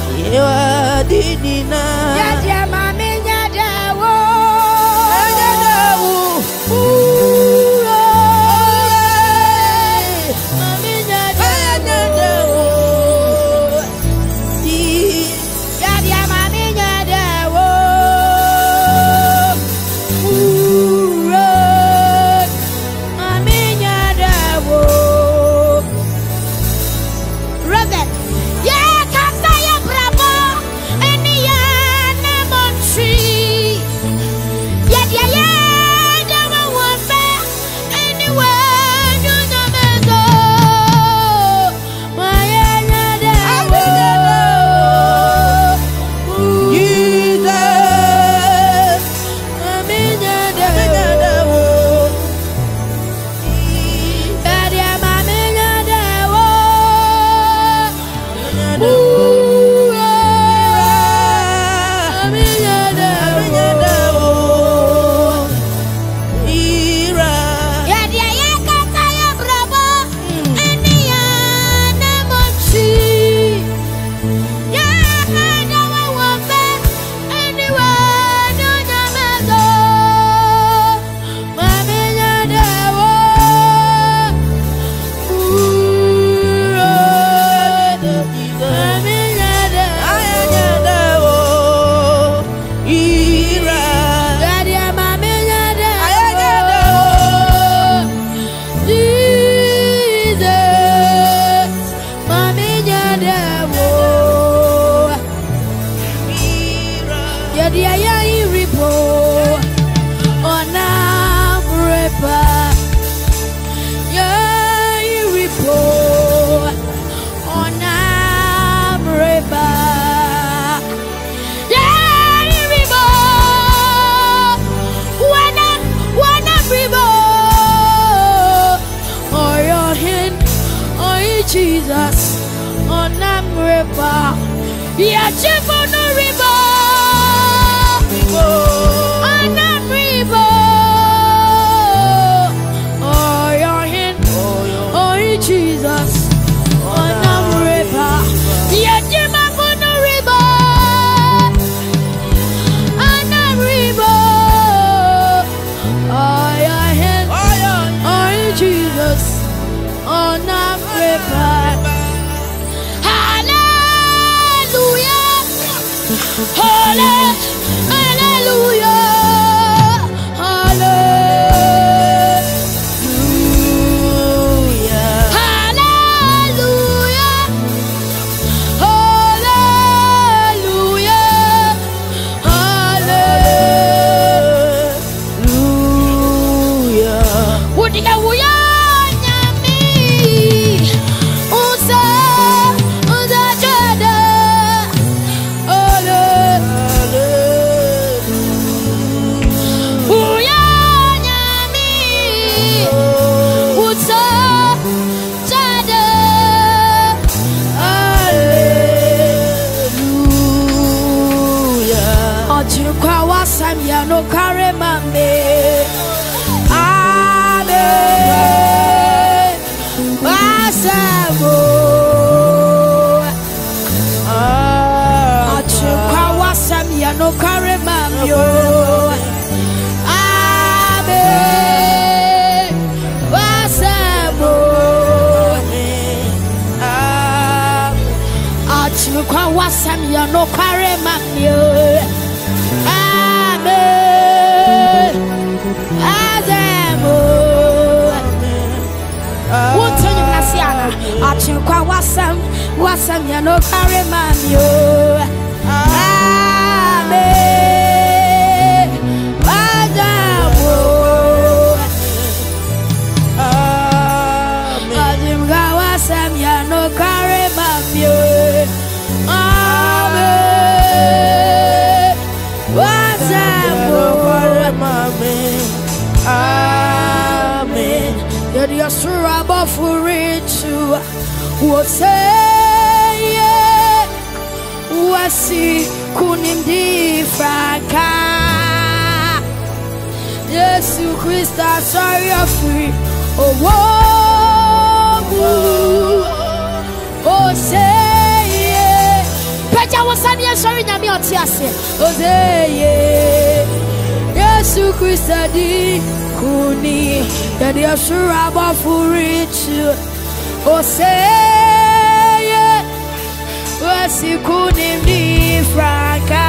Yewa dinina. Yadia mami nyadawo. Nyadawo. Mami nyadawo. Yadia mami nyadawo. Mami nyadawo. Robert. Yeah, kasa ya bravo. Eni ya na monchi. Yadia ya jawa wafe. Anywhere you know me go. Maya nyadawo. Jesus. Mami nyadawo. Yadia mami nyadawo. Mami nyadawo. Yadia ya kasa ya bravo. Eni ya na monchi. Yeah, jawa wafe. Anywhere you know me go. Mami nyadawo. Mami nyadawo. Yadia mami nyadawo. Jesus, mami nyadawo. Yadia ya iripo. Ona brepa. Ya iripo. Ona brepa. Ya iripo. Wana bribo. Oh, your hand, oh, Jesus, ona brepa. Ya chifu no ribo. Ona bribo. Oh, your hand, oh, Jesus, ona brepa. Ya chifu no ribo. Ona bribo. Oh, your hand, oh, Jesus, ona brepa. Hallelujah. Hallelujah. Hallelujah. Hallelujah. Hallelujah. Hallelujah. Wudiga wuya nyami. Usa jada. Wuya nyami. Usa jada. Hallelujah. Ochukwa wasam ya no kare mame. Amen. Wasamo. Ochukwa wasam ya no kare mame. Amen. Wasamo. Ochukwa wasam ya no kare mame. Amen. Azamo. Won't you nasiana? Achukwa wasam ya no kare mamio. Amen. Azamo. Achukwa wasam ya no kare mamio. Amen. Azamo. Amen. Yet you're suraba for it to what say wasi kunindi franka Yesu Christa sorry free oh whoa oh say Pacha was on your sorry, Namioti. Ozeye, Yesu Christa di kuni, yadi asuraba furichu. Ozeye, wasi kuni ni franka.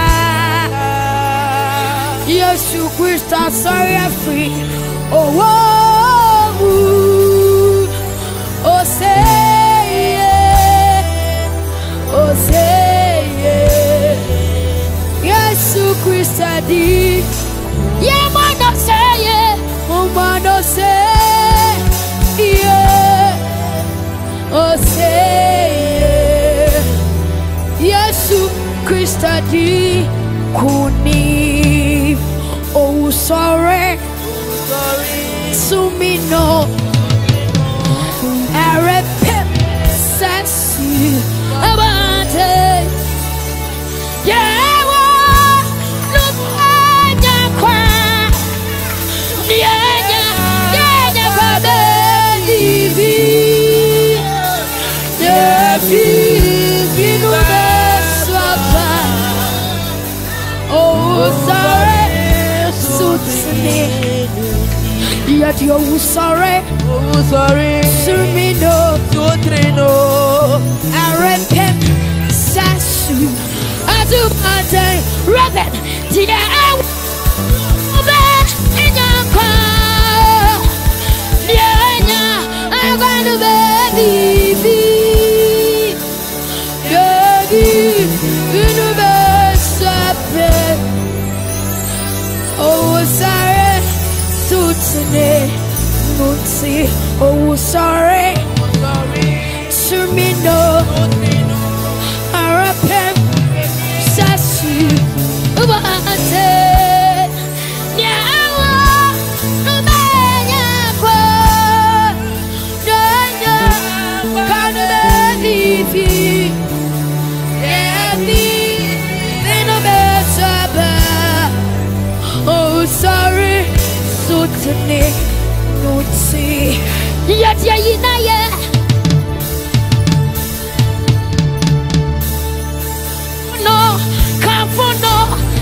Yesu Christa sorry free. Oh, Ozeye, Ozeye, Yesu Christa di. Yeah, man, don't say it. Oh, man, don't say yeah. Ozeye, Yesu Christa di kuni. Oh, sorry. To me no, I repent, sense about it. Yeah, look at your cry. Yeah, baby. Yeah, baby, no oh, sorry, so yet you're sorry, to me no, I repent, Sassu, I do my day, rather, did I in your car? Yeah, I'm going to baby, universe, oh, sorry. Munsi, oh sorry, to me no, I repent, Sassu, Ubate, Yawa, Ubaya, Danya, Kanadi, Yadi, Inobesaba, oh sorry. Today, no see. Yet, no, come for no.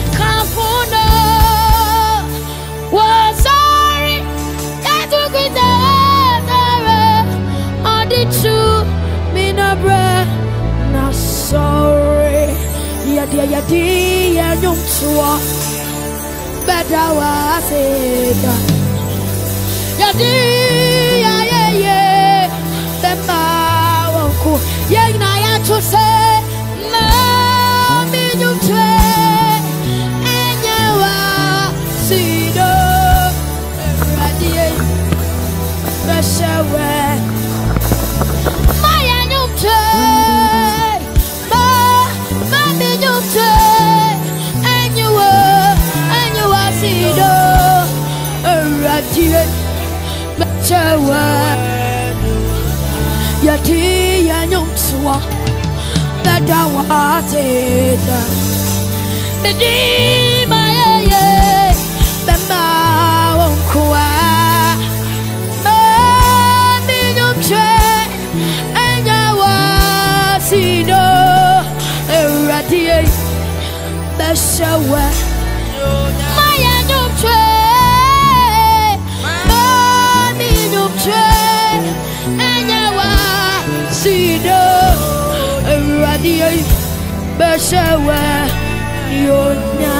Was sorry. That's what we did. On the true, me no breath. Not sorry. Yadi, you know, better was it. Yadi, the Mawanku, Yanaya to say, Mommy, you train, and you are Sido, radiate, pressure way. My annual train, Mommy, you train, and you are Sido, radiate. Yati yanyumswa bedawateta bedima ye bema wonkwa mami nyumche enyawa sido eradie beshawa maya nyumche enyawa sido radio beshawa yonya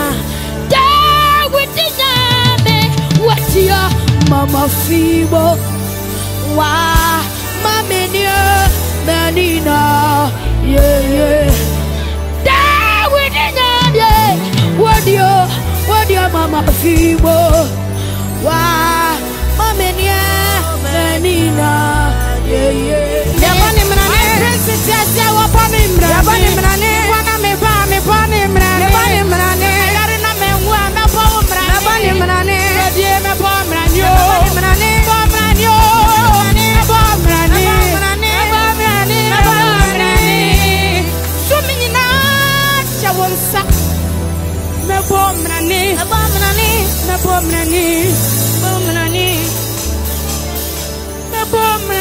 dawitinyame watia mama fibo wa mamenio manina yeah dawitinyame wadia mama fibo wa mamenia manina yeah Yabani mrane, princess ya wapani mrane. Yabani mrane, wana me mrane. Yabani mrane, gari na me po mrane. Yabani mrane, die me po mrane yo. Yabani mrane, po mrane yo. Po mrane, po mrane. Sumi na chawonsa. Me po mrane, me po mrane.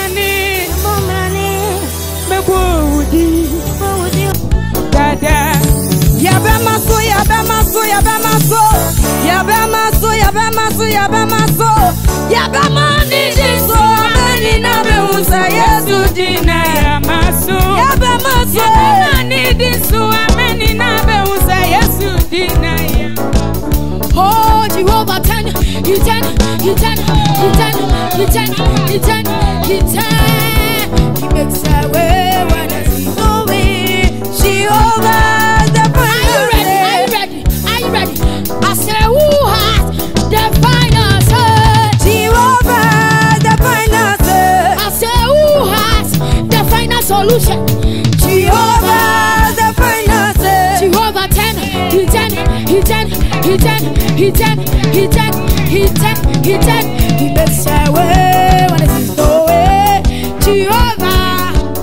Dada. Oh, Jehovah, you ten. He makes a way when there's no way. Jehovah, the final. Are you ready? I say, who has the final say? Jehovah, the final say. I say, who has the final solution? Jehovah, the final say. Jehovah, he makes a way when there's no way. Jehovah.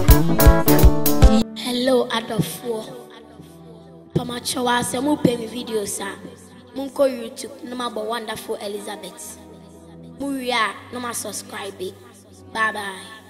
Hello, Adolfo. Pamachowa se mu pay me videos a. Munko YouTube no ma Wonderful Elizabeth. Mu wi a no ma subscribe. Bye bye.